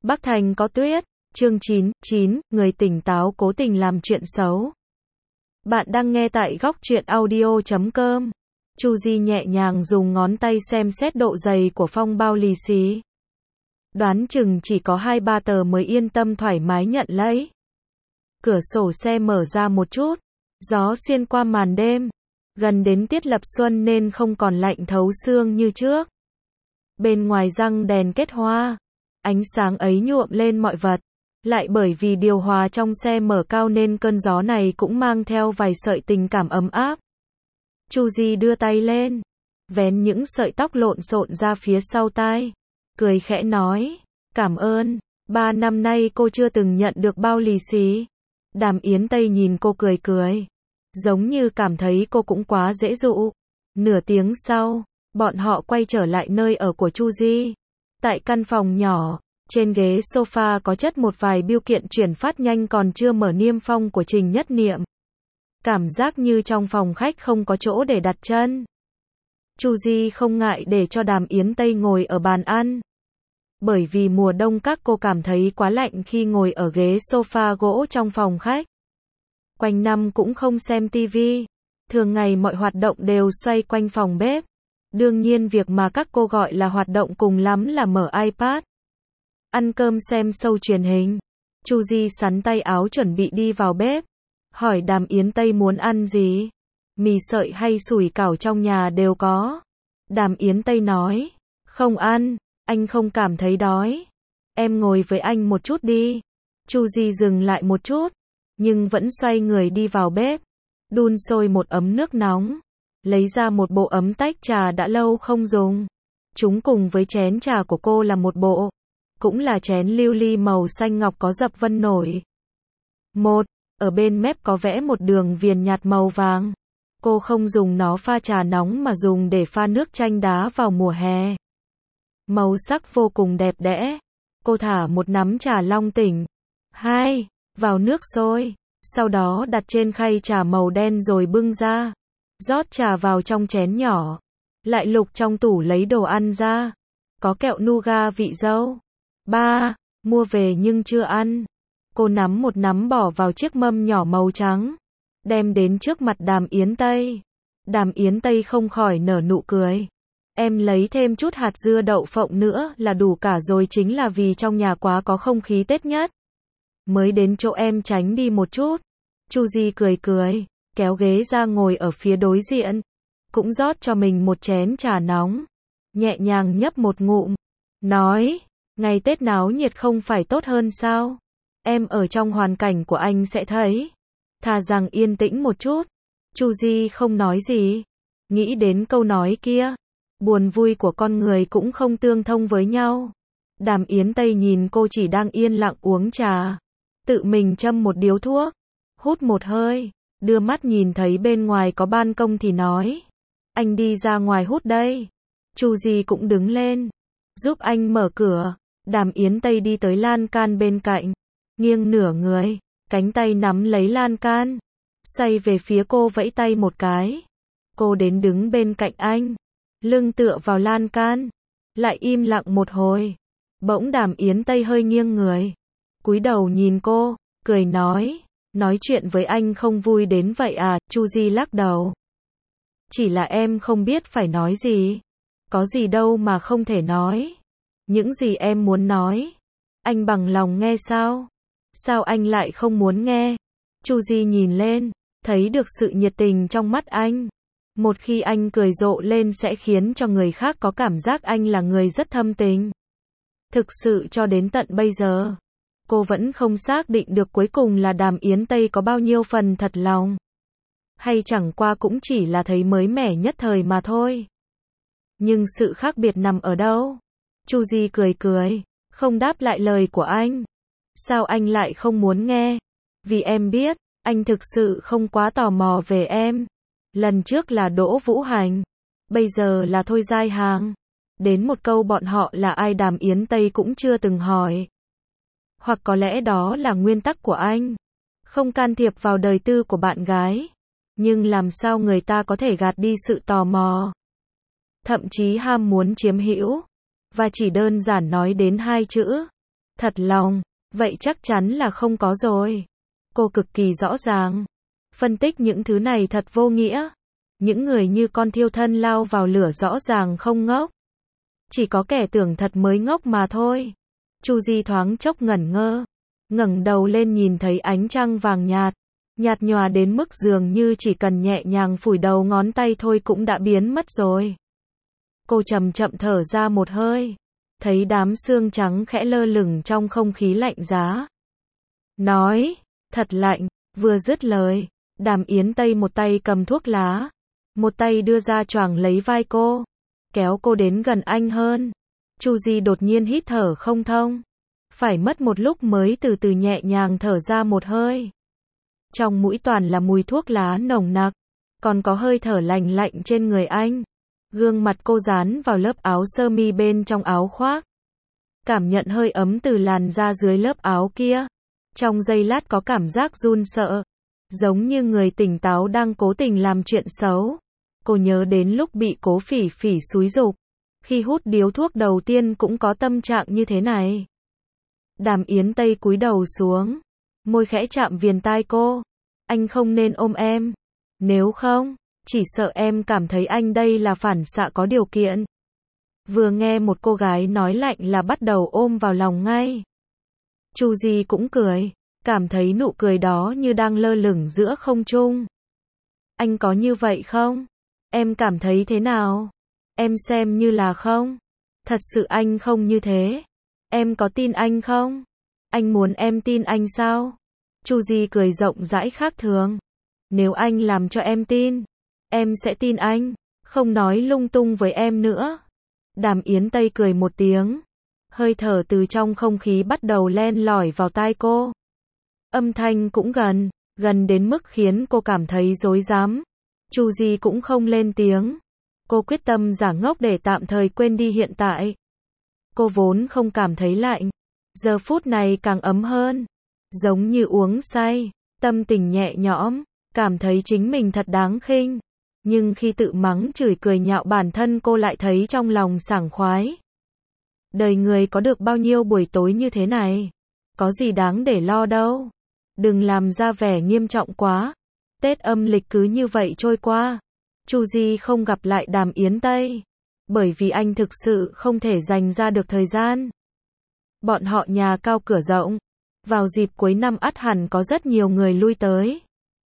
Bắc Thành có tuyết. Chương 9, người tỉnh táo cố tình làm chuyện xấu. Bạn đang nghe tại góc truyện audio.com. Chu Di nhẹ nhàng dùng ngón tay xem xét độ dày của phong bao lì xì. Đoán chừng chỉ có 2-3 tờ mới yên tâm thoải mái nhận lấy. Cửa sổ xe mở ra một chút. Gió xuyên qua màn đêm. Gần đến tiết lập xuân nên không còn lạnh thấu xương như trước. Bên ngoài răng đèn kết hoa. Ánh sáng ấy nhuộm lên mọi vật. Lại bởi vì điều hòa trong xe mở cao nên cơn gió này cũng mang theo vài sợi tình cảm ấm áp. Chu Di đưa tay lên, vén những sợi tóc lộn xộn ra phía sau tai, cười khẽ nói, cảm ơn, 3 năm nay cô chưa từng nhận được bao lì xì. Đàm Yến Tây nhìn cô cười cười, giống như cảm thấy cô cũng quá dễ dụ. Nửa tiếng sau, bọn họ quay trở lại nơi ở của Chu Di. Tại căn phòng nhỏ, trên ghế sofa có chất một vài bưu kiện chuyển phát nhanh còn chưa mở niêm phong của Trình Nhất Niệm. Cảm giác như trong phòng khách không có chỗ để đặt chân. Chu Di không ngại để cho Đàm Yến Tây ngồi ở bàn ăn. Bởi vì mùa đông các cô cảm thấy quá lạnh khi ngồi ở ghế sofa gỗ trong phòng khách. Quanh năm cũng không xem tivi. Thường ngày mọi hoạt động đều xoay quanh phòng bếp. Đương nhiên việc mà các cô gọi là hoạt động cùng lắm là mở iPad. Ăn cơm xem show truyền hình. Chu Di xắn tay áo chuẩn bị đi vào bếp. Hỏi Đàm Yến Tây muốn ăn gì? Mì sợi hay sủi cảo trong nhà đều có. Đàm Yến Tây nói. Không ăn, anh không cảm thấy đói. Em ngồi với anh một chút đi. Chu Di dừng lại một chút. Nhưng vẫn xoay người đi vào bếp. Đun sôi một ấm nước nóng. Lấy ra một bộ ấm tách trà đã lâu không dùng. Chúng cùng với chén trà của cô là một bộ. Cũng là chén lưu ly màu xanh ngọc có dập vân nổi. Ở bên mép có vẽ một đường viền nhạt màu vàng. Cô không dùng nó pha trà nóng mà dùng để pha nước chanh đá vào mùa hè. Màu sắc vô cùng đẹp đẽ. Cô thả một nắm trà long tỉnh. Vào nước sôi. Sau đó đặt trên khay trà màu đen rồi bưng ra. Rót trà vào trong chén nhỏ. Lại lục trong tủ lấy đồ ăn ra. Có kẹo nougat vị dâu. Mua về nhưng chưa ăn. Cô nắm một nắm bỏ vào chiếc mâm nhỏ màu trắng. Đem đến trước mặt Đàm Yến Tây. Đàm Yến Tây không khỏi nở nụ cười. Em lấy thêm chút hạt dưa đậu phộng nữa là đủ cả rồi, chính là vì trong nhà quá có không khí Tết nhất. Mới đến chỗ em tránh đi một chút. Chu Di cười cười, kéo ghế ra ngồi ở phía đối diện. Cũng rót cho mình một chén trà nóng. Nhẹ nhàng nhấp một ngụm. Nói, ngày Tết náo nhiệt không phải tốt hơn sao? Em ở trong hoàn cảnh của anh sẽ thấy. Thà rằng yên tĩnh một chút. Chu Di không nói gì. Nghĩ đến câu nói kia. Buồn vui của con người cũng không tương thông với nhau. Đàm Yến Tây nhìn cô chỉ đang yên lặng uống trà. Tự mình châm một điếu thuốc. Hút một hơi. Đưa mắt nhìn thấy bên ngoài có ban công thì nói. Anh đi ra ngoài hút đây. Chu Di cũng đứng lên. Giúp anh mở cửa. Đàm Yến Tây đi tới lan can bên cạnh. Nghiêng nửa người. Cánh tay nắm lấy lan can. Xoay về phía cô vẫy tay một cái. Cô đến đứng bên cạnh anh. Lưng tựa vào lan can. Lại im lặng một hồi. Bỗng Đàm Yến Tây hơi nghiêng người. Cúi đầu nhìn cô. Cười nói. Nói chuyện với anh không vui đến vậy à? Chu Di lắc đầu. Chỉ là em không biết phải nói gì. Có gì đâu mà không thể nói. Những gì em muốn nói. Anh bằng lòng nghe sao? Sao anh lại không muốn nghe? Chu Di nhìn lên. Thấy được sự nhiệt tình trong mắt anh. Một khi anh cười rộ lên sẽ khiến cho người khác có cảm giác anh là người rất thâm tình. Thực sự cho đến tận bây giờ. Cô vẫn không xác định được cuối cùng là Đàm Yến Tây có bao nhiêu phần thật lòng. Hay chẳng qua cũng chỉ là thấy mới mẻ nhất thời mà thôi. Nhưng sự khác biệt nằm ở đâu? Chu Di cười cười. Không đáp lại lời của anh. Sao anh lại không muốn nghe? Vì em biết, anh thực sự không quá tò mò về em. Lần trước là Đỗ Vũ Hành. Bây giờ là Thôi Giai Hàng. Đến một câu bọn họ là ai Đàm Yến Tây cũng chưa từng hỏi. Hoặc có lẽ đó là nguyên tắc của anh. Không can thiệp vào đời tư của bạn gái. Nhưng làm sao người ta có thể gạt đi sự tò mò. Thậm chí ham muốn chiếm hữu. Và chỉ đơn giản nói đến 2 chữ. Thật lòng, vậy chắc chắn là không có rồi. Cô cực kỳ rõ ràng. Phân tích những thứ này thật vô nghĩa. Những người như con thiêu thân lao vào lửa rõ ràng không ngốc. Chỉ có kẻ tưởng thật mới ngốc mà thôi. Chu Di thoáng chốc ngẩn ngơ. Ngẩng đầu lên nhìn thấy ánh trăng vàng nhạt. Nhạt nhòa đến mức dường như chỉ cần nhẹ nhàng phủi đầu ngón tay thôi cũng đã biến mất rồi. Cô chậm chậm thở ra một hơi. Thấy đám sương trắng khẽ lơ lửng trong không khí lạnh giá. Nói, thật lạnh, vừa dứt lời, Đàm Yến Tây một tay cầm thuốc lá, một tay đưa ra choàng lấy vai cô, kéo cô đến gần anh hơn. Chu Di đột nhiên hít thở không thông. Phải mất một lúc mới từ từ nhẹ nhàng thở ra một hơi. Trong mũi toàn là mùi thuốc lá nồng nặc, còn có hơi thở lạnh lạnh trên người anh. Gương mặt cô dán vào lớp áo sơ mi bên trong áo khoác. Cảm nhận hơi ấm từ làn da dưới lớp áo kia. Trong giây lát có cảm giác run sợ. Giống như người tỉnh táo đang cố tình làm chuyện xấu. Cô nhớ đến lúc bị Cố Phỉ Phỉ xúi giục. Khi hút điếu thuốc đầu tiên cũng có tâm trạng như thế này. Đàm Yến Tây cúi đầu xuống. Môi khẽ chạm viền tai cô. Anh không nên ôm em. Nếu không, chỉ sợ em cảm thấy anh đây là phản xạ có điều kiện. Vừa nghe một cô gái nói lạnh là bắt đầu ôm vào lòng ngay. Chu Di cũng cười, cảm thấy nụ cười đó như đang lơ lửng giữa không trung. Anh có như vậy không? Em cảm thấy thế nào? Em xem như là không? Thật sự anh không như thế. Em có tin anh không? Anh muốn em tin anh sao? Chu Di cười rộng rãi khác thường. Nếu anh làm cho em tin, em sẽ tin anh, không nói lung tung với em nữa. Đàm Yến Tây cười một tiếng. Hơi thở từ trong không khí bắt đầu len lỏi vào tai cô. Âm thanh cũng gần đến mức khiến cô cảm thấy rối rắm. Chu Di cũng không lên tiếng. Cô quyết tâm giả ngốc để tạm thời quên đi hiện tại. Cô vốn không cảm thấy lạnh, giờ phút này càng ấm hơn. Giống như uống say, tâm tình nhẹ nhõm, cảm thấy chính mình thật đáng khinh. Nhưng khi tự mắng chửi cười nhạo bản thân cô lại thấy trong lòng sảng khoái. Đời người có được bao nhiêu buổi tối như thế này. Có gì đáng để lo đâu. Đừng làm ra vẻ nghiêm trọng quá. Tết âm lịch cứ như vậy trôi qua. Chu Di không gặp lại Đàm Yến Tây. Bởi vì anh thực sự không thể dành ra được thời gian. Bọn họ nhà cao cửa rộng. Vào dịp cuối năm ắt hẳn có rất nhiều người lui tới.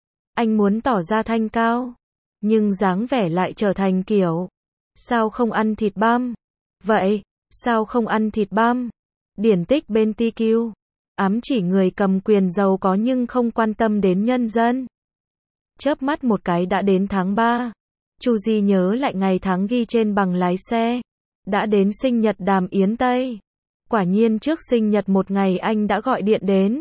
Anh muốn tỏ ra thanh cao. Nhưng dáng vẻ lại trở thành kiểu. Sao không ăn thịt băm? Vậy, sao không ăn thịt băm? Điển tích bên TQ. Ám chỉ người cầm quyền giàu có nhưng không quan tâm đến nhân dân. Chớp mắt một cái đã đến tháng 3. Chu Di nhớ lại ngày tháng ghi trên bằng lái xe. Đã đến sinh nhật Đàm Yến Tây. Quả nhiên trước sinh nhật một ngày anh đã gọi điện đến.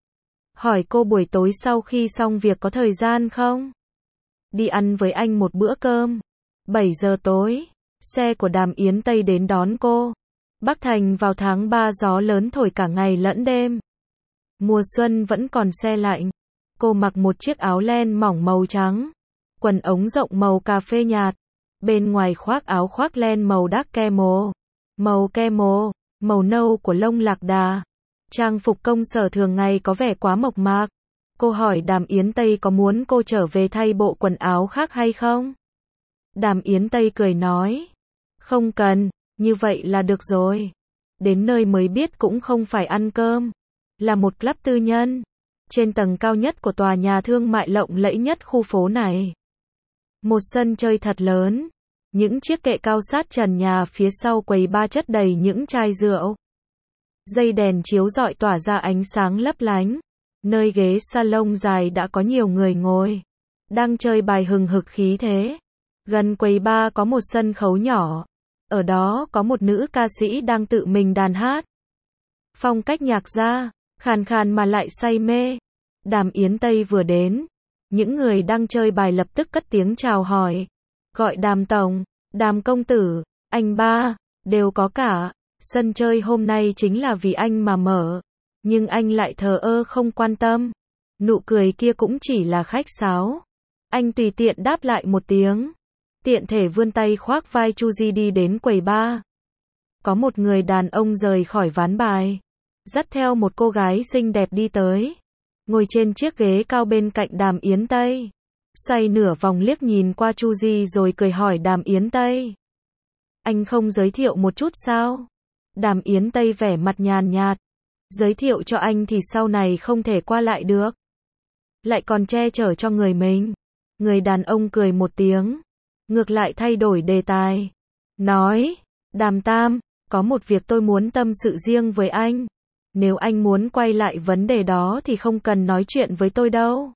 Hỏi cô buổi tối sau khi xong việc có thời gian không? Đi ăn với anh một bữa cơm. 7 giờ tối, xe của Đàm Yến Tây đến đón cô. Bắc Thành vào tháng 3 gió lớn thổi cả ngày lẫn đêm. Mùa xuân vẫn còn se lạnh. Cô mặc một chiếc áo len mỏng màu trắng, quần ống rộng màu cà phê nhạt. Bên ngoài khoác áo khoác len màu dark camel. Màu camel, màu nâu của lông lạc đà. Trang phục công sở thường ngày có vẻ quá mộc mạc. Cô hỏi Đàm Yến Tây có muốn cô trở về thay bộ quần áo khác hay không? Đàm Yến Tây cười nói. Không cần, như vậy là được rồi. Đến nơi mới biết cũng không phải ăn cơm. Là một club tư nhân. Trên tầng cao nhất của tòa nhà thương mại lộng lẫy nhất khu phố này. Một sân chơi thật lớn. Những chiếc kệ cao sát trần nhà phía sau quầy bar chất đầy những chai rượu. Dây đèn chiếu rọi tỏa ra ánh sáng lấp lánh. Nơi ghế salon dài đã có nhiều người ngồi. Đang chơi bài hừng hực khí thế. Gần quầy bar có một sân khấu nhỏ. Ở đó có một nữ ca sĩ đang tự mình đàn hát. Phong cách nhạc ra, khàn khàn mà lại say mê. Đàm Yến Tây vừa đến. Những người đang chơi bài lập tức cất tiếng chào hỏi. Gọi Đàm tổng, Đàm công tử, anh ba, đều có cả. Sân chơi hôm nay chính là vì anh mà mở. Nhưng anh lại thờ ơ không quan tâm. Nụ cười kia cũng chỉ là khách sáo. Anh tùy tiện đáp lại một tiếng. Tiện thể vươn tay khoác vai Chu Di đi đến quầy bar. Có một người đàn ông rời khỏi ván bài. dắt theo một cô gái xinh đẹp đi tới, ngồi trên chiếc ghế cao bên cạnh Đàm Yến Tây. Xoay nửa vòng liếc nhìn qua Chu Di rồi cười hỏi Đàm Yến Tây. Anh không giới thiệu một chút sao? Đàm Yến Tây vẻ mặt nhàn nhạt. Giới thiệu cho anh thì sau này không thể qua lại được. Lại còn che chở cho người mình. Người đàn ông cười một tiếng. Ngược lại thay đổi đề tài. Nói, Đàm Tam, có một việc tôi muốn tâm sự riêng với anh. Nếu anh muốn quay lại vấn đề đó thì không cần nói chuyện với tôi đâu.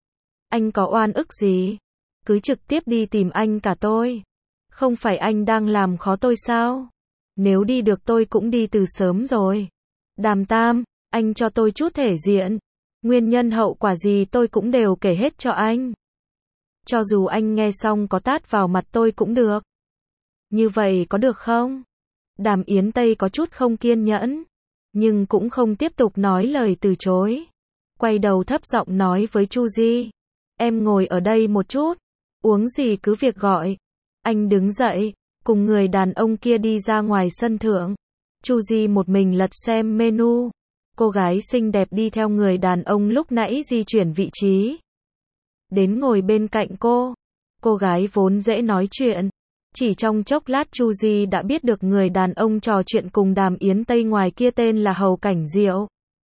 Anh có oan ức gì? Cứ trực tiếp đi tìm anh cả tôi. Không phải anh đang làm khó tôi sao? Nếu đi được tôi cũng đi từ sớm rồi. Đàm Tam, anh cho tôi chút thể diện. Nguyên nhân hậu quả gì tôi cũng đều kể hết cho anh. Cho dù anh nghe xong có tát vào mặt tôi cũng được. Như vậy có được không? Đàm Yến Tây có chút không kiên nhẫn, nhưng cũng không tiếp tục nói lời từ chối. Quay đầu thấp giọng nói với Chu Di. Em ngồi ở đây một chút. Uống gì cứ việc gọi. Anh đứng dậy, cùng người đàn ông kia đi ra ngoài sân thượng. Chu Di một mình lật xem menu. Cô gái xinh đẹp đi theo người đàn ông lúc nãy di chuyển vị trí. Đến ngồi bên cạnh cô. Cô gái vốn dễ nói chuyện. Chỉ trong chốc lát Chu Di đã biết được người đàn ông trò chuyện cùng Đàm Yến Tây ngoài kia tên là Hầu Cảnh Diệu.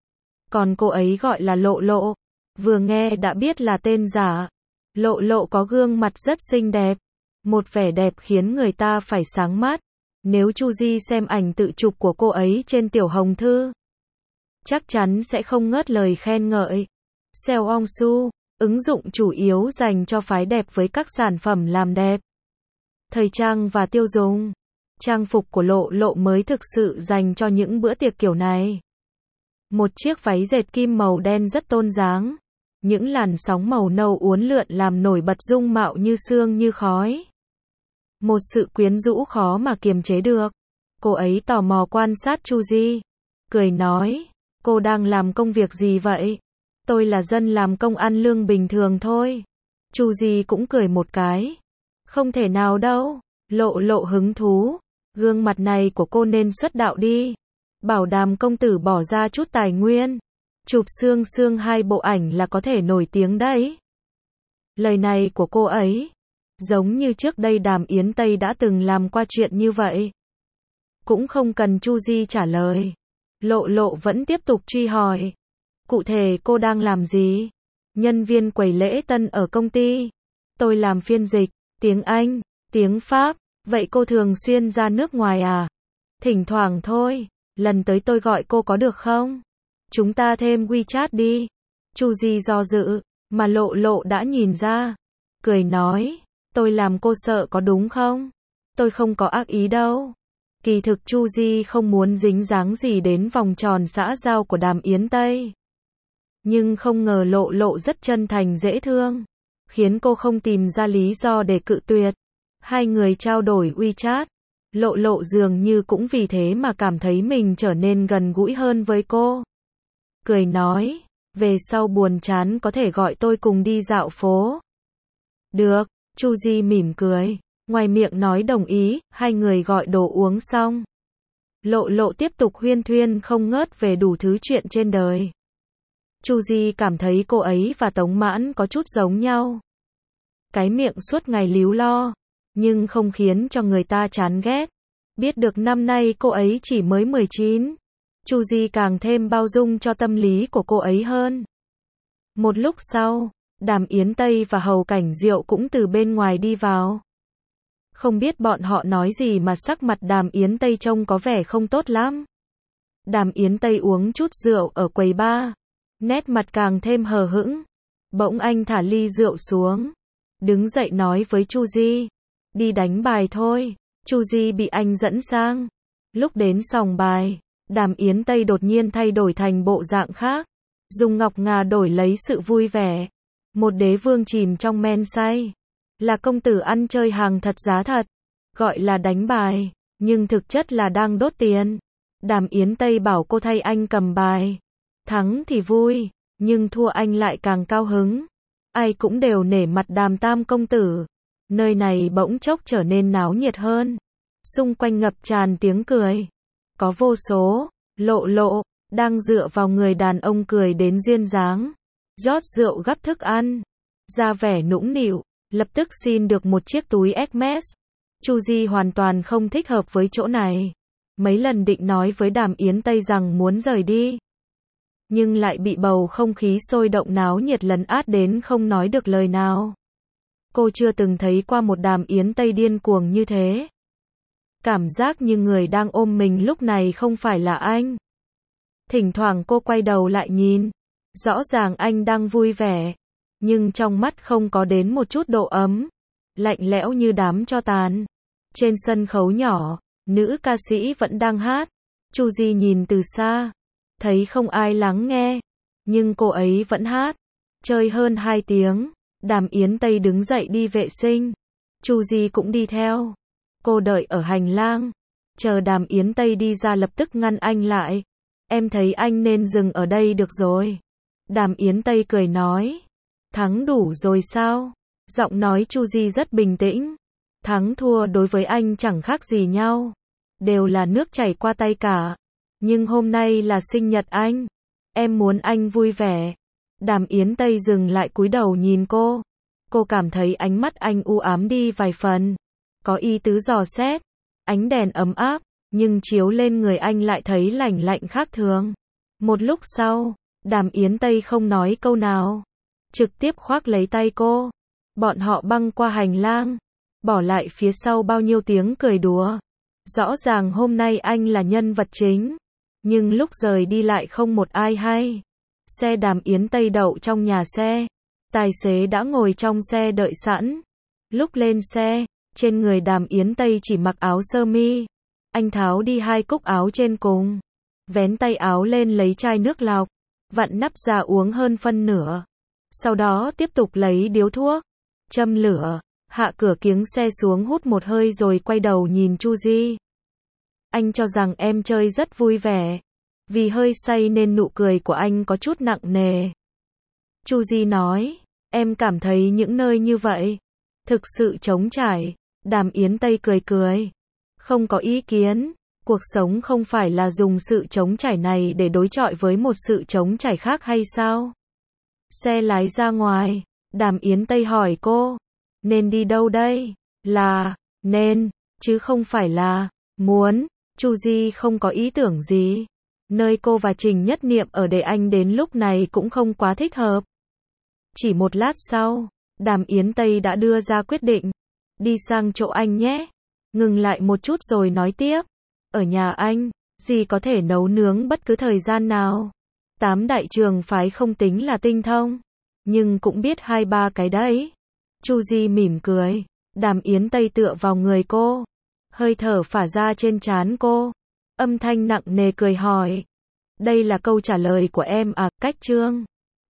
Còn cô ấy gọi là Lộ Lộ. Vừa nghe đã biết là tên giả. Lộ Lộ có gương mặt rất xinh đẹp. Một vẻ đẹp khiến người ta phải sáng mắt. Nếu Chu Di xem ảnh tự chụp của cô ấy trên Tiểu Hồng Thư, chắc chắn sẽ không ngớt lời khen ngợi. Seongsu, ứng dụng chủ yếu dành cho phái đẹp với các sản phẩm làm đẹp, thời trang và tiêu dùng. Trang phục của Lộ Lộ mới thực sự dành cho những bữa tiệc kiểu này. Một chiếc váy dệt kim màu đen rất tôn dáng. Những làn sóng màu nâu uốn lượn làm nổi bật dung mạo như sương như khói. Một sự quyến rũ khó mà kiềm chế được. Cô ấy tò mò quan sát Chu Di. Cười nói, cô đang làm công việc gì vậy? Tôi là dân làm công ăn lương bình thường thôi. Chu Di cũng cười một cái. Không thể nào đâu. Lộ Lộ hứng thú. Gương mặt này của cô nên xuất đạo đi. Bảo Đàm công tử bỏ ra chút tài nguyên. Chụp xương xương 2 bộ ảnh là có thể nổi tiếng đấy. Lời này của cô ấy, giống như trước đây Đàm Yến Tây đã từng làm qua chuyện như vậy. Cũng không cần Chu Di trả lời. Lộ Lộ vẫn tiếp tục truy hỏi. Cụ thể cô đang làm gì? Nhân viên quầy lễ tân ở công ty. Tôi làm phiên dịch, tiếng Anh, tiếng Pháp. Vậy cô thường xuyên ra nước ngoài à? Thỉnh thoảng thôi. Lần tới tôi gọi cô có được không? Chúng ta thêm WeChat đi. Chu Di do dự, mà Lộ Lộ đã nhìn ra. Cười nói, tôi làm cô sợ có đúng không? Tôi không có ác ý đâu. Kỳ thực Chu Di không muốn dính dáng gì đến vòng tròn xã giao của Đàm Yến Tây. Nhưng không ngờ Lộ Lộ rất chân thành dễ thương, khiến cô không tìm ra lý do để cự tuyệt. Hai người trao đổi WeChat. Lộ Lộ dường như cũng vì thế mà cảm thấy mình trở nên gần gũi hơn với cô. Cười nói, về sau buồn chán có thể gọi tôi cùng đi dạo phố. Được, Chu Di mỉm cười, ngoài miệng nói đồng ý, hai người gọi đồ uống xong. Lộ Lộ tiếp tục huyên thuyên không ngớt về đủ thứ chuyện trên đời. Chu Di cảm thấy cô ấy và Tống Mãn có chút giống nhau. Cái miệng suốt ngày líu lo, nhưng không khiến cho người ta chán ghét. Biết được năm nay cô ấy chỉ mới 19. Chu Di càng thêm bao dung cho tâm lý của cô ấy hơn. Một lúc sau, Đàm Yến Tây và Hầu Cảnh Diệu cũng từ bên ngoài đi vào. Không biết bọn họ nói gì mà sắc mặt Đàm Yến Tây trông có vẻ không tốt lắm. Đàm Yến Tây uống chút rượu ở quầy bar, nét mặt càng thêm hờ hững. Bỗng anh thả ly rượu xuống, đứng dậy nói với Chu Di, đi đánh bài thôi. Chu Di bị anh dẫn sang. Lúc đến sòng bài, Đàm Yến Tây đột nhiên thay đổi thành bộ dạng khác, dùng ngọc ngà đổi lấy sự vui vẻ. Một đế vương chìm trong men say, là công tử ăn chơi hàng thật giá thật, gọi là đánh bài, nhưng thực chất là đang đốt tiền. Đàm Yến Tây bảo cô thay anh cầm bài, thắng thì vui, nhưng thua anh lại càng cao hứng. Ai cũng đều nể mặt Đàm Tam công tử. Nơi này bỗng chốc trở nên náo nhiệt hơn. Xung quanh ngập tràn tiếng cười. Có vô số, Lộ Lộ, đang dựa vào người đàn ông cười đến duyên dáng, rót rượu gắp thức ăn, ra vẻ nũng nịu, lập tức xin được một chiếc túi Hermes. Chu Di hoàn toàn không thích hợp với chỗ này. Mấy lần định nói với Đàm Yến Tây rằng muốn rời đi, nhưng lại bị bầu không khí sôi động náo nhiệt lấn át đến không nói được lời nào. Cô chưa từng thấy qua một Đàm Yến Tây điên cuồng như thế. Cảm giác như người đang ôm mình lúc này không phải là anh. Thỉnh thoảng cô quay đầu lại nhìn, rõ ràng anh đang vui vẻ, nhưng trong mắt không có đến một chút độ ấm, lạnh lẽo như đám tro tàn. Trên sân khấu nhỏ, nữ ca sĩ vẫn đang hát. Chu Di nhìn từ xa, thấy không ai lắng nghe, nhưng cô ấy vẫn hát. Chơi hơn 2 tiếng, Đàm Yến Tây đứng dậy đi vệ sinh. Chu Di cũng đi theo. Cô đợi ở hành lang, chờ Đàm Yến Tây đi ra lập tức ngăn anh lại. Em thấy anh nên dừng ở đây được rồi. Đàm Yến Tây cười nói. Thắng đủ rồi sao? Giọng nói Chu Di rất bình tĩnh. Thắng thua đối với anh chẳng khác gì nhau. Đều là nước chảy qua tay cả. Nhưng hôm nay là sinh nhật anh. Em muốn anh vui vẻ. Đàm Yến Tây dừng lại cúi đầu nhìn cô. Cô cảm thấy ánh mắt anh u ám đi vài phần. Có ý tứ dò xét. Ánh đèn ấm áp, nhưng chiếu lên người anh lại thấy lạnh lạnh khác thường. Một lúc sau, Đàm Yến Tây không nói câu nào, trực tiếp khoác lấy tay cô. Bọn họ băng qua hành lang, bỏ lại phía sau bao nhiêu tiếng cười đùa. Rõ ràng hôm nay anh là nhân vật chính, nhưng lúc rời đi lại không một ai hay. Xe Đàm Yến Tây đậu trong nhà xe, tài xế đã ngồi trong xe đợi sẵn. Lúc lên xe, trên người Đàm Yến Tây chỉ mặc áo sơ mi. Anh tháo đi 2 cúc áo trên cùng, vén tay áo lên lấy chai nước lọc, vặn nắp ra uống hơn phân nửa. Sau đó tiếp tục lấy điếu thuốc, châm lửa, hạ cửa kiếng xe xuống hút một hơi rồi quay đầu nhìn Chu Di. Anh cho rằng em chơi rất vui vẻ. Vì hơi say nên nụ cười của anh có chút nặng nề. Chu Di nói, em cảm thấy những nơi như vậy thực sự trống trải. Đàm Yến Tây cười cười. Không có ý kiến. Cuộc sống không phải là dùng sự trống trải này để đối chọi với một sự trống trải khác hay sao? Xe lái ra ngoài. Đàm Yến Tây hỏi cô. Nên đi đâu đây? Là, nên, chứ không phải là, muốn. Chu Di không có ý tưởng gì. Nơi cô và Trình Nhất Niệm ở để anh đến lúc này cũng không quá thích hợp. Chỉ một lát sau, Đàm Yến Tây đã đưa ra quyết định. Đi sang chỗ anh nhé. Ngừng lại một chút rồi nói tiếp. Ở nhà anh, dì có thể nấu nướng bất cứ thời gian nào. 8 đại trường phái không tính là tinh thông, nhưng cũng biết 2-3 cái đấy. Chu Di mỉm cười. Đàm Yến Tây tựa vào người cô, hơi thở phả ra trên trán cô. Âm thanh nặng nề cười hỏi. Đây là câu trả lời của em à, Cách Trương?